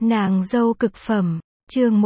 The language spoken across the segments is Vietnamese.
Nàng dâu cực phẩm, chương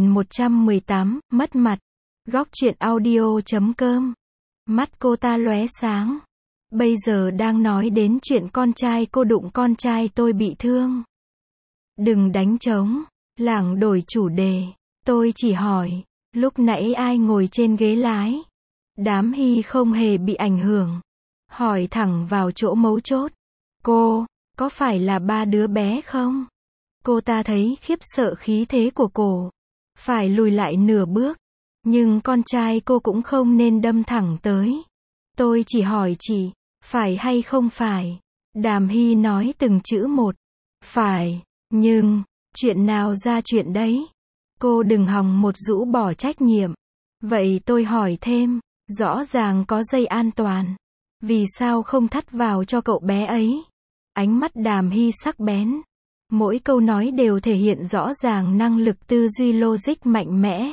1118, mất mặt. Góc truyện audio.com. Mắt cô ta lóe sáng. Bây giờ đang nói đến chuyện con trai cô đụng con trai tôi bị thương. Đừng đánh trống. Lảng đổi chủ đề. Tôi chỉ hỏi, lúc nãy ai ngồi trên ghế lái? Đám Hy không hề bị ảnh hưởng. Hỏi thẳng vào chỗ mấu chốt. Cô, có phải là ba đứa bé không? Cô ta thấy khiếp sợ khí thế của cô. Phải lùi lại nửa bước. Nhưng con trai cô cũng không nên đâm thẳng tới. Tôi chỉ hỏi chị, phải hay không phải? Đàm Hy nói từng chữ một. Phải, nhưng, chuyện nào ra chuyện đấy? Cô đừng hòng một rũ bỏ trách nhiệm. Vậy tôi hỏi thêm, rõ ràng có dây an toàn. Vì sao không thắt vào cho cậu bé ấy? Ánh mắt Đàm Hy sắc bén. Mỗi câu nói đều thể hiện rõ ràng năng lực tư duy logic mạnh mẽ.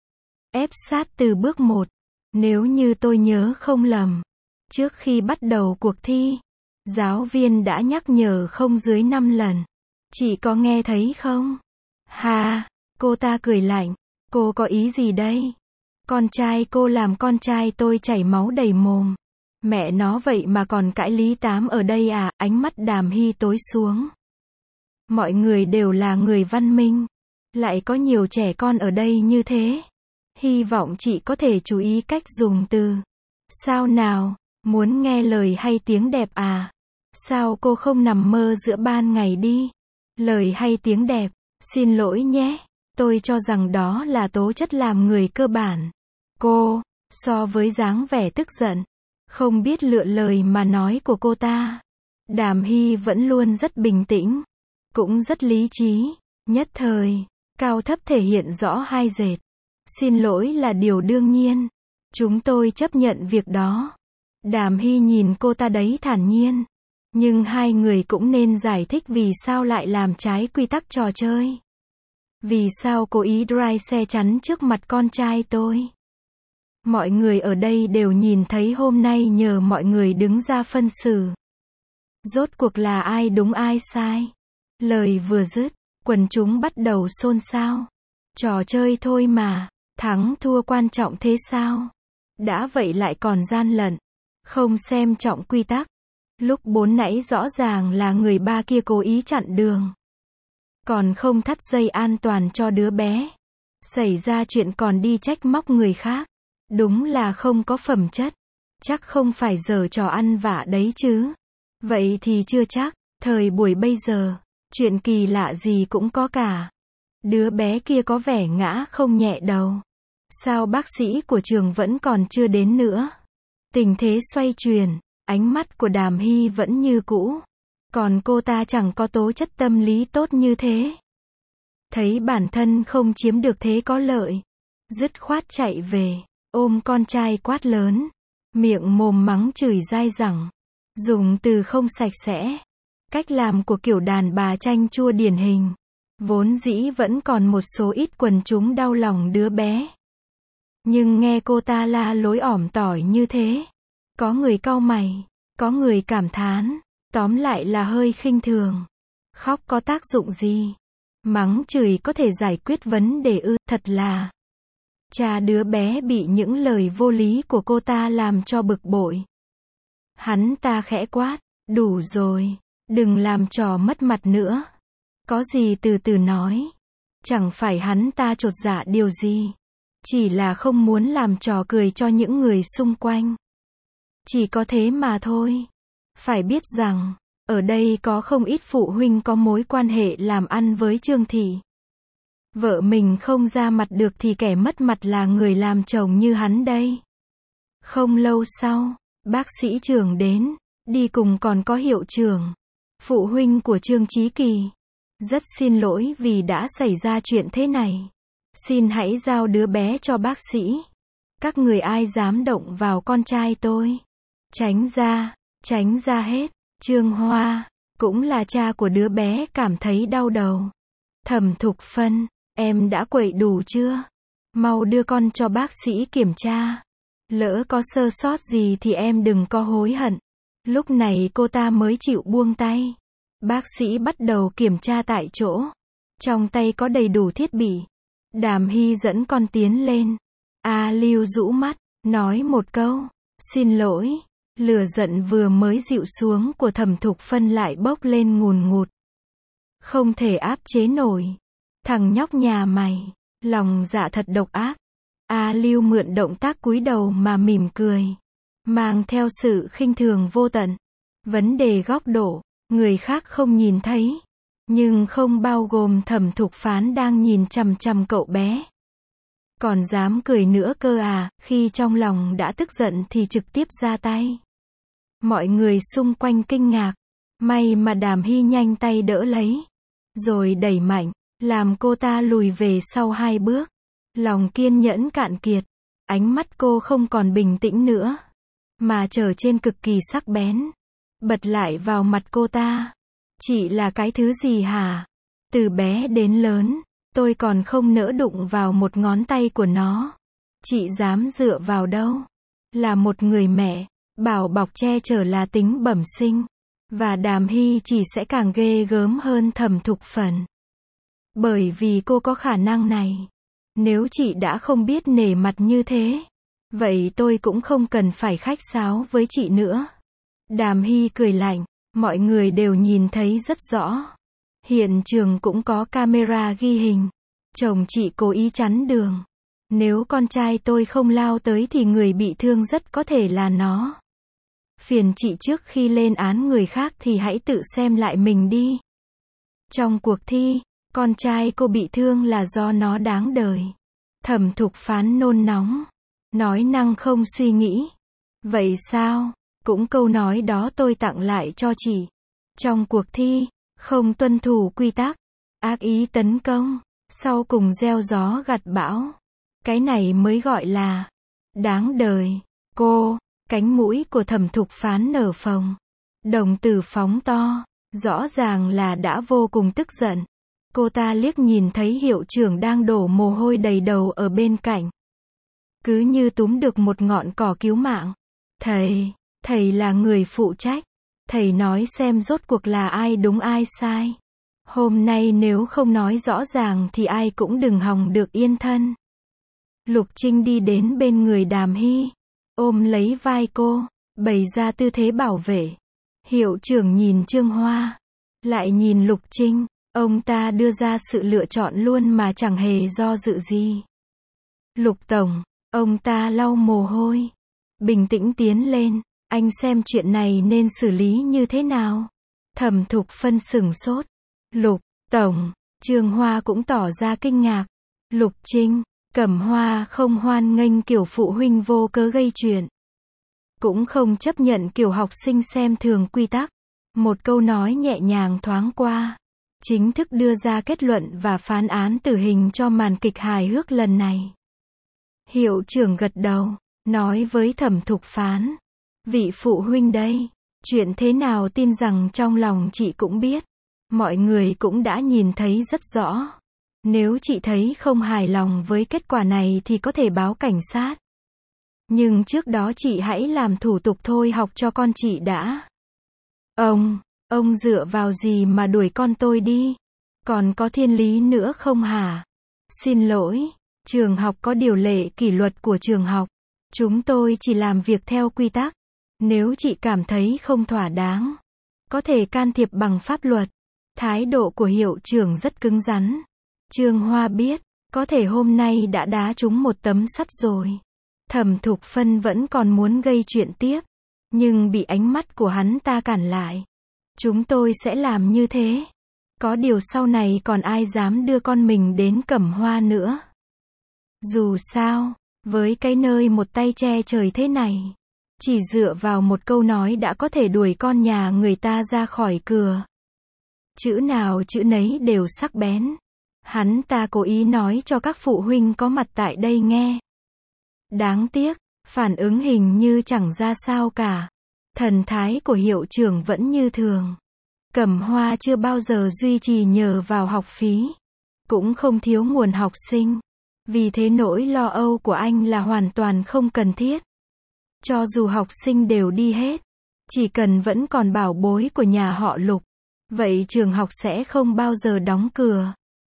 Ép sát từ bước 1. Nếu như tôi nhớ không lầm, trước khi bắt đầu cuộc thi, giáo viên đã nhắc nhở không dưới 5 lần. Chị có nghe thấy không? Hà, cô ta cười lạnh. Cô có ý gì đây? Con trai cô làm con trai tôi chảy máu đầy mồm. Mẹ nó vậy mà còn cãi lý tám ở đây à? Ánh mắt Đàm Hy tối xuống. Mọi người đều là người văn minh. Lại có nhiều trẻ con ở đây như thế. Hy vọng chị có thể chú ý cách dùng từ. Sao nào? Muốn nghe lời hay tiếng đẹp à? Sao cô không nằm mơ giữa ban ngày đi? Lời hay tiếng đẹp? Xin lỗi nhé. Tôi cho rằng đó là tố chất làm người cơ bản. Cô, so với dáng vẻ tức giận, không biết lựa lời mà nói của cô ta, Đàm Hy vẫn luôn rất bình tĩnh, cũng rất lý trí. Nhất thời, cao thấp thể hiện rõ hai dệt. Xin lỗi là điều đương nhiên. Chúng tôi chấp nhận việc đó. Đàm Hy nhìn cô ta đấy thản nhiên. Nhưng hai người cũng nên giải thích vì sao lại làm trái quy tắc trò chơi. Vì sao cố ý drive xe chắn trước mặt con trai tôi? Mọi người ở đây đều nhìn thấy hôm nay nhờ mọi người đứng ra phân xử. Rốt cuộc là ai đúng ai sai? Lời vừa dứt, quần chúng bắt đầu xôn xao. Trò chơi thôi mà, thắng thua quan trọng thế sao? Đã vậy lại còn gian lận, không xem trọng quy tắc. Lúc bốn nãy rõ ràng là người ba kia cố ý chặn đường. Còn không thắt dây an toàn cho đứa bé. Xảy ra chuyện còn đi trách móc người khác. Đúng là không có phẩm chất. Chắc không phải giở trò ăn vạ đấy chứ. Vậy thì chưa chắc. Thời buổi bây giờ, chuyện kỳ lạ gì cũng có cả. Đứa bé kia có vẻ ngã không nhẹ đầu. Sao bác sĩ của trường vẫn còn chưa đến nữa? Tình thế xoay chuyển, ánh mắt của Đàm Hy vẫn như cũ. Còn cô ta chẳng có tố chất tâm lý tốt như thế. Thấy bản thân không chiếm được thế có lợi, dứt khoát chạy về, ôm con trai quát lớn, miệng mồm mắng chửi dai dẳng, dùng từ không sạch sẽ. Cách làm của kiểu đàn bà chanh chua điển hình. Vốn dĩ vẫn còn một số ít quần chúng đau lòng đứa bé. Nhưng nghe cô ta la lối ỏm tỏi như thế, có người cau mày, có người cảm thán, tóm lại là hơi khinh thường. Khóc có tác dụng gì? Mắng chửi có thể giải quyết vấn đề ư? Thật là. Cha đứa bé bị những lời vô lý của cô ta làm cho bực bội. Hắn ta khẽ quát, đủ rồi, đừng làm trò mất mặt nữa. Có gì từ từ nói. Chẳng phải hắn ta chột dạ điều gì. Chỉ là không muốn làm trò cười cho những người xung quanh. Chỉ có thế mà thôi. Phải biết rằng, ở đây có không ít phụ huynh có mối quan hệ làm ăn với Trương Thị. Vợ mình không ra mặt được thì kẻ mất mặt là người làm chồng như hắn đây. Không lâu sau, bác sĩ trưởng đến, đi cùng còn có hiệu trưởng, phụ huynh của Trương Chí Kỳ. Rất xin lỗi vì đã xảy ra chuyện thế này. Xin hãy giao đứa bé cho bác sĩ. Các người ai dám động vào con trai tôi? Tránh ra hết. Trương Hoa, cũng là cha của đứa bé cảm thấy đau đầu. Thẩm Thục Phân, em đã quậy đủ chưa? Mau đưa con cho bác sĩ kiểm tra. Lỡ có sơ sót gì thì em đừng có hối hận. Lúc này cô ta mới chịu buông tay. Bác sĩ bắt đầu kiểm tra tại chỗ. Trong tay có đầy đủ thiết bị. Đàm Hy dẫn con tiến lên. A Lưu rũ mắt, nói một câu, xin lỗi. Lửa giận vừa mới dịu xuống của Thẩm Thục Phân lại bốc lên ngùn ngụt. Không thể áp chế nổi. Thằng nhóc nhà mày, lòng dạ thật độc ác. A Lưu mượn động tác cúi đầu mà mỉm cười, mang theo sự khinh thường vô tận. Vấn đề góc độ, người khác không nhìn thấy, nhưng không bao gồm Thẩm Thục Phán đang nhìn chằm chằm cậu bé. Còn dám cười nữa cơ à, khi trong lòng đã tức giận thì trực tiếp ra tay. Mọi người xung quanh kinh ngạc, may mà Đàm Hy nhanh tay đỡ lấy, rồi đẩy mạnh, làm cô ta lùi về sau 2 bước. Lòng kiên nhẫn cạn kiệt, ánh mắt cô không còn bình tĩnh nữa, mà trở trên cực kỳ sắc bén, bật lại vào mặt cô ta. Chị là cái thứ gì hả? Từ bé đến lớn, tôi còn không nỡ đụng vào một ngón tay của nó. Chị dám dựa vào đâu? Là một người mẹ, bảo bọc che chở là tính bẩm sinh. Và Đàm Hy chỉ sẽ càng ghê gớm hơn Thẩm Thục Phân. Bởi vì cô có khả năng này. Nếu chị đã không biết nể mặt như thế, vậy tôi cũng không cần phải khách sáo với chị nữa. Đàm Hy cười lạnh, mọi người đều nhìn thấy rất rõ. Hiện trường cũng có camera ghi hình. Chồng chị cố ý chắn đường. Nếu con trai tôi không lao tới thì người bị thương rất có thể là nó. Phiền chị trước khi lên án người khác thì hãy tự xem lại mình đi. Trong cuộc thi, con trai cô bị thương là do nó đáng đời. Thẩm Thục Phán nôn nóng, nói năng không suy nghĩ. Vậy sao? Cũng câu nói đó tôi tặng lại cho chị. Trong cuộc thi, không tuân thủ quy tắc, ác ý tấn công, sau cùng gieo gió gặt bão. Cái này mới gọi là đáng đời. Cô, cánh mũi của Thẩm Thục Phán nở phồng, đồng tử phóng to, rõ ràng là đã vô cùng tức giận. Cô ta liếc nhìn thấy hiệu trưởng đang đổ mồ hôi đầy đầu ở bên cạnh. Cứ như túm được một ngọn cỏ cứu mạng. Thầy là người phụ trách. Thầy nói xem rốt cuộc là ai đúng ai sai. Hôm nay nếu không nói rõ ràng thì ai cũng đừng hòng được yên thân. Lục Trinh đi đến bên người Đàm Hy, ôm lấy vai cô, bày ra tư thế bảo vệ. Hiệu trưởng nhìn Trương Hoa, lại nhìn Lục Trinh. Ông ta đưa ra sự lựa chọn luôn mà chẳng hề do dự gì. Lục Tổng, ông ta lau mồ hôi, bình tĩnh tiến lên, anh xem chuyện này nên xử lý như thế nào. Thẩm Thục Phân sửng sốt. Lục Tổng, Trương Hoa cũng tỏ ra kinh ngạc. Lục Trinh, Cẩm Hoa không hoan nghênh kiểu phụ huynh vô cớ gây chuyện. Cũng không chấp nhận kiểu học sinh xem thường quy tắc. Một câu nói nhẹ nhàng thoáng qua. Chính thức đưa ra kết luận và phán án tử hình cho màn kịch hài hước lần này. Hiệu trưởng gật đầu, nói với Thẩm Thục Phán. Vị phụ huynh đây, chuyện thế nào tin rằng trong lòng chị cũng biết. Mọi người cũng đã nhìn thấy rất rõ. Nếu chị thấy không hài lòng với kết quả này thì có thể báo cảnh sát. Nhưng trước đó chị hãy làm thủ tục thôi học cho con chị đã. Ông dựa vào gì mà đuổi con tôi đi? Còn có thiên lý nữa không hả? Xin lỗi, trường học có điều lệ kỷ luật của trường học. Chúng tôi chỉ làm việc theo quy tắc. Nếu chị cảm thấy không thỏa đáng, có thể can thiệp bằng pháp luật. Thái độ của hiệu trưởng rất cứng rắn. Trương Hoa biết, có thể hôm nay đã đá trúng một tấm sắt rồi. Thẩm Thục Phân vẫn còn muốn gây chuyện tiếp, nhưng bị ánh mắt của hắn ta cản lại. Chúng tôi sẽ làm như thế. Có điều sau này còn ai dám đưa con mình đến Cẩm Hoa nữa. Dù sao, với cái nơi một tay che trời thế này, chỉ dựa vào một câu nói đã có thể đuổi con nhà người ta ra khỏi cửa. Chữ nào chữ nấy đều sắc bén. Hắn ta cố ý nói cho các phụ huynh có mặt tại đây nghe. Đáng tiếc, phản ứng hình như chẳng ra sao cả. Thần thái của hiệu trưởng vẫn như thường. Cẩm Hoa chưa bao giờ duy trì nhờ vào học phí. Cũng không thiếu nguồn học sinh. Vì thế nỗi lo âu của anh là hoàn toàn không cần thiết. Cho dù học sinh đều đi hết, chỉ cần vẫn còn bảo bối của nhà họ Lục, vậy trường học sẽ không bao giờ đóng cửa.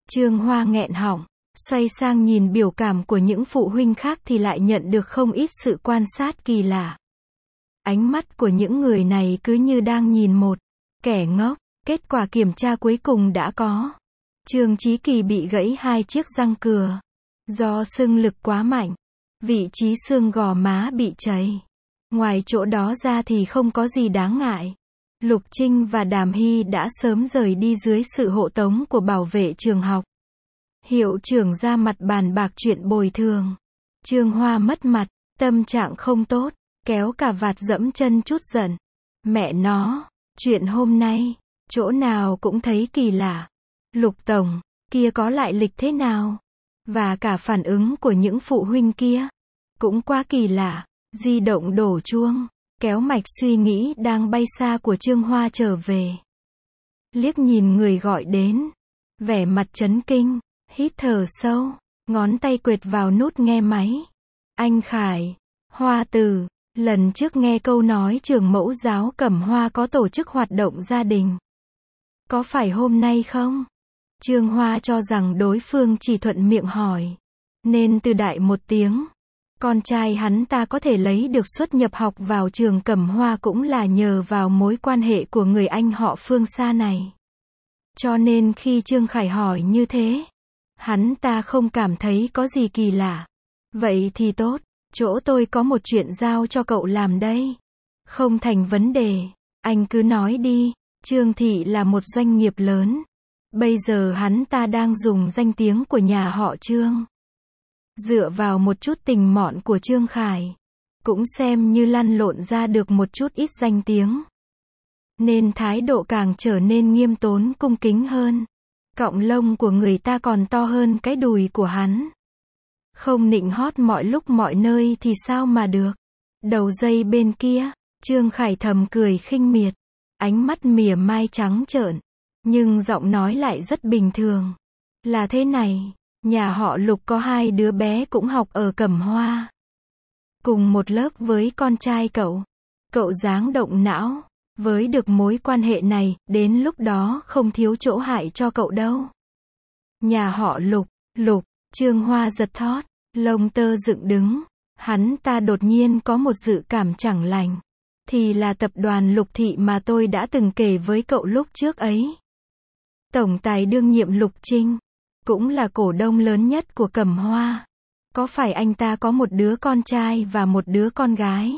Trương Hoa nghẹn họng, xoay sang nhìn biểu cảm của những phụ huynh khác thì lại nhận được không ít sự quan sát kỳ lạ. Ánh mắt của những người này cứ như đang nhìn một kẻ ngốc. Kết quả kiểm tra cuối cùng đã có. Trương Chí Kỳ bị gãy 2 chiếc răng cừa. Do sưng lực quá mạnh. Vị trí xương gò má bị cháy. Ngoài chỗ đó ra thì không có gì đáng ngại. Lục Trinh và Đàm Hy đã sớm rời đi dưới sự hộ tống của bảo vệ trường học. Hiệu trưởng ra mặt bàn bạc chuyện bồi thường. Trương Hoa mất mặt, tâm trạng không tốt, kéo cả vạt dẫm chân chút giận. Mẹ nó, chuyện hôm nay, chỗ nào cũng thấy kỳ lạ. Lục tổng, kia có lại lịch thế nào? Và cả phản ứng của những phụ huynh kia, cũng quá kỳ lạ. Di động đổ chuông, kéo mạch suy nghĩ đang bay xa của Trương Hoa trở về. Liếc nhìn người gọi đến, vẻ mặt chấn kinh, hít thở sâu, ngón tay quệt vào nút nghe máy. Anh Khải, Hoa Từ, lần trước nghe câu nói trường mẫu giáo Cẩm Hoa có tổ chức hoạt động gia đình. Có phải hôm nay không? Trương Hoa cho rằng đối phương chỉ thuận miệng hỏi, nên từ đại một tiếng. Con trai hắn ta có thể lấy được suất nhập học vào trường Cẩm Hoa cũng là nhờ vào mối quan hệ của người anh họ Phương xa này. Cho nên khi Trương Khải hỏi như thế, hắn ta không cảm thấy có gì kỳ lạ. Vậy thì tốt, chỗ tôi có một chuyện giao cho cậu làm đây. Không thành vấn đề, anh cứ nói đi. Trương Thị là một doanh nghiệp lớn. Bây giờ hắn ta đang dùng danh tiếng của nhà họ Trương. Dựa vào một chút tình mọn của Trương Khải, cũng xem như lăn lộn ra được một chút ít danh tiếng. Nên thái độ càng trở nên nghiêm tốn cung kính hơn. Cọng lông của người ta còn to hơn cái đùi của hắn. Không nịnh hót mọi lúc mọi nơi thì sao mà được. Đầu dây bên kia, Trương Khải thầm cười khinh miệt. Ánh mắt mỉa mai trắng trợn. Nhưng giọng nói lại rất bình thường. Là thế này, nhà họ Lục có 2 đứa bé cũng học ở Cẩm Hoa. Cùng một lớp với con trai cậu. Cậu dáng động não. Với được mối quan hệ này, đến lúc đó không thiếu chỗ hại cho cậu đâu. Nhà họ Lục, Trương Hoa giật thót, lông tơ dựng đứng. Hắn ta đột nhiên có một dự cảm chẳng lành. Thì là tập đoàn Lục Thị mà tôi đã từng kể với cậu lúc trước ấy. Tổng tài đương nhiệm Lục Trinh, cũng là cổ đông lớn nhất của Cẩm Hoa. Có phải anh ta có một đứa con trai và một đứa con gái?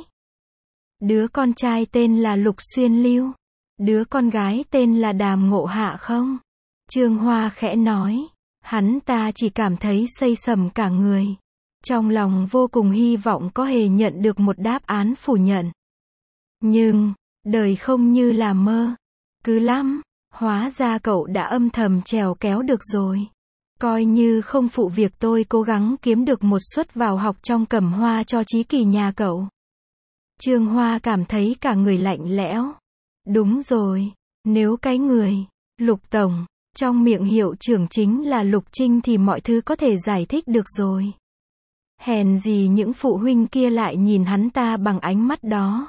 Đứa con trai tên là Lục Xuyên Lưu, đứa con gái tên là Đàm Ngộ Hạ không? Trương Hoa khẽ nói, hắn ta chỉ cảm thấy xây sầm cả người. Trong lòng vô cùng hy vọng có hề nhận được một đáp án phủ nhận. Nhưng, đời không như là mơ. Cứ lắm, hóa ra cậu đã âm thầm trèo kéo được rồi. Coi như không phụ việc tôi cố gắng kiếm được một suất vào học trong Cẩm Hoa cho Chí Kỳ nhà cậu. Trương Hoa cảm thấy cả người lạnh lẽo. Đúng rồi, nếu cái người, Lục Tổng, trong miệng hiệu trưởng chính là Lục Trinh thì mọi thứ có thể giải thích được rồi. Hèn gì những phụ huynh kia lại nhìn hắn ta bằng ánh mắt đó.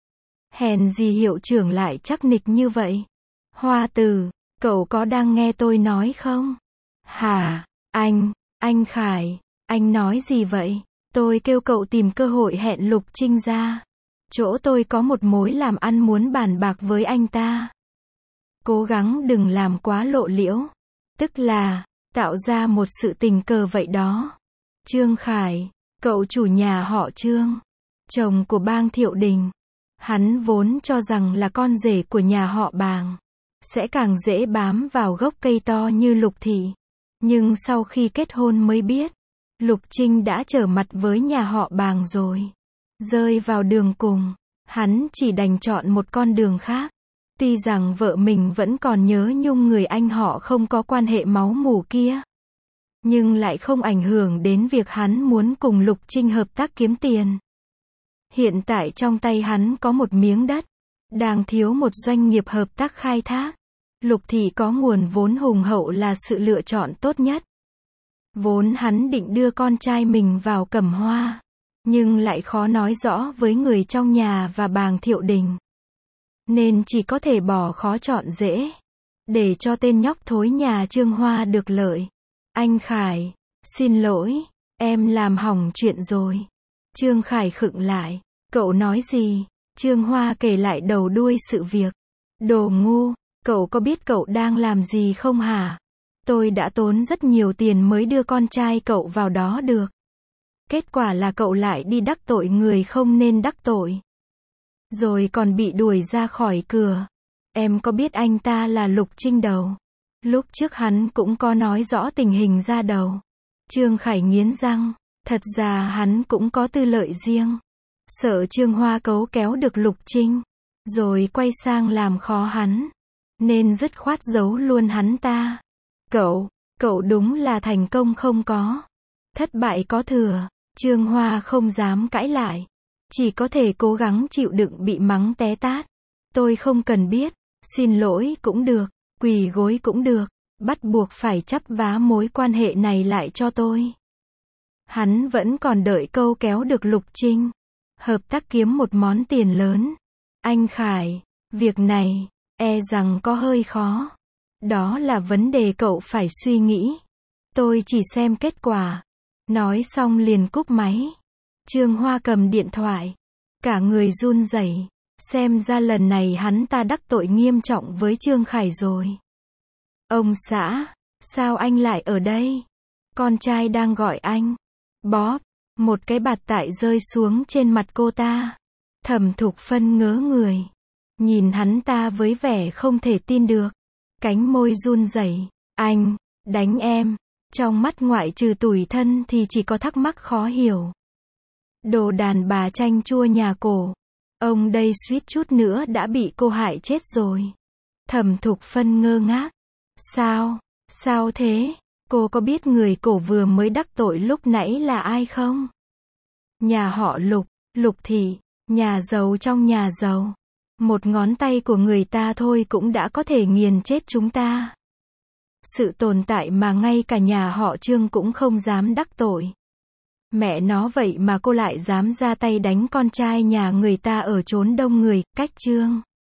Hèn gì hiệu trưởng lại chắc nịch như vậy. Hoa Từ, cậu có đang nghe tôi nói không? Hả, anh Khải, anh nói gì vậy? Tôi kêu cậu tìm cơ hội hẹn Lục Trinh ra. Chỗ tôi có một mối làm ăn muốn bàn bạc với anh ta. Cố gắng đừng làm quá lộ liễu. Tức là, tạo ra một sự tình cờ vậy đó. Trương Khải, cậu chủ nhà họ Trương, chồng của Bang Thiệu Đình. Hắn vốn cho rằng là con rể của nhà họ Bàng sẽ càng dễ bám vào gốc cây to như Lục Thị. Nhưng sau khi kết hôn mới biết, Lục Trinh đã trở mặt với nhà họ Bàng rồi. Rơi vào đường cùng, hắn chỉ đành chọn một con đường khác. Tuy rằng vợ mình vẫn còn nhớ nhung người anh họ không có quan hệ máu mủ kia, nhưng lại không ảnh hưởng đến việc hắn muốn cùng Lục Trinh hợp tác kiếm tiền. Hiện tại trong tay hắn có một miếng đất, đang thiếu một doanh nghiệp hợp tác khai thác. Lục Thị có nguồn vốn hùng hậu là sự lựa chọn tốt nhất. Vốn hắn định đưa con trai mình vào Cẩm Hoa, nhưng lại khó nói rõ với người trong nhà và Bàng Thiệu Đình. Nên chỉ có thể bỏ khó chọn dễ. để cho tên nhóc thối nhà Trương Hoa được lợi. Anh Khải, xin lỗi, em làm hỏng chuyện rồi. Trương Khải khựng lại, cậu nói gì? Trương Hoa kể lại đầu đuôi sự việc. Đồ ngu, cậu có biết cậu đang làm gì không hả? Tôi đã tốn rất nhiều tiền mới đưa con trai cậu vào đó được. Kết quả là cậu lại đi đắc tội người không nên đắc tội. Rồi còn bị đuổi ra khỏi cửa. Em có biết anh ta là Lục Trinh đầu? Lúc trước hắn cũng có nói rõ tình hình ra đầu. Trương Khải nghiến răng. Thật ra hắn cũng có tư lợi riêng. Sợ Trương Hoa cấu kéo được Lục Trinh. Rồi quay sang làm khó hắn. Nên dứt khoát giấu luôn hắn ta. Cậu đúng là thành công không có. Thất bại có thừa. Trương Hoa không dám cãi lại. Chỉ có thể cố gắng chịu đựng bị mắng té tát. Tôi không cần biết. Xin lỗi cũng được. Quỳ gối cũng được. Bắt buộc phải chắp vá mối quan hệ này lại cho tôi. Hắn vẫn còn đợi câu kéo được Lục Trinh. Hợp tác kiếm một món tiền lớn. Anh Khải, việc này, e rằng có hơi khó. Đó là vấn đề cậu phải suy nghĩ. Tôi chỉ xem kết quả. Nói xong liền cúp máy. Trương Hoa cầm điện thoại. Cả người run rẩy. Xem ra lần này hắn ta đắc tội nghiêm trọng với Trương Khải rồi. Ông xã, sao anh lại ở đây? Con trai đang gọi anh. Bóp, một cái bạt tại rơi xuống trên mặt cô ta. Thẩm Thục Phân ngớ người. Nhìn hắn ta với vẻ không thể tin được. Cánh môi run rẩy. Anh, đánh em. Trong mắt ngoại trừ tủi thân thì chỉ có thắc mắc khó hiểu. Đồ đàn bà chanh chua nhà cổ. Ông đây suýt chút nữa đã bị cô hại chết rồi. Thẩm Thục Phân ngơ ngác. Sao thế? Cô có biết người cổ vừa mới đắc tội lúc nãy là ai không? Nhà họ Lục, Lục Thị, nhà giàu trong nhà giàu. Một ngón tay của người ta thôi cũng đã có thể nghiền chết chúng ta. Sự tồn tại mà ngay cả nhà họ Trương cũng không dám đắc tội. Mẹ nó vậy mà cô lại dám ra tay đánh con trai nhà người ta ở chốn đông người, cách Trương.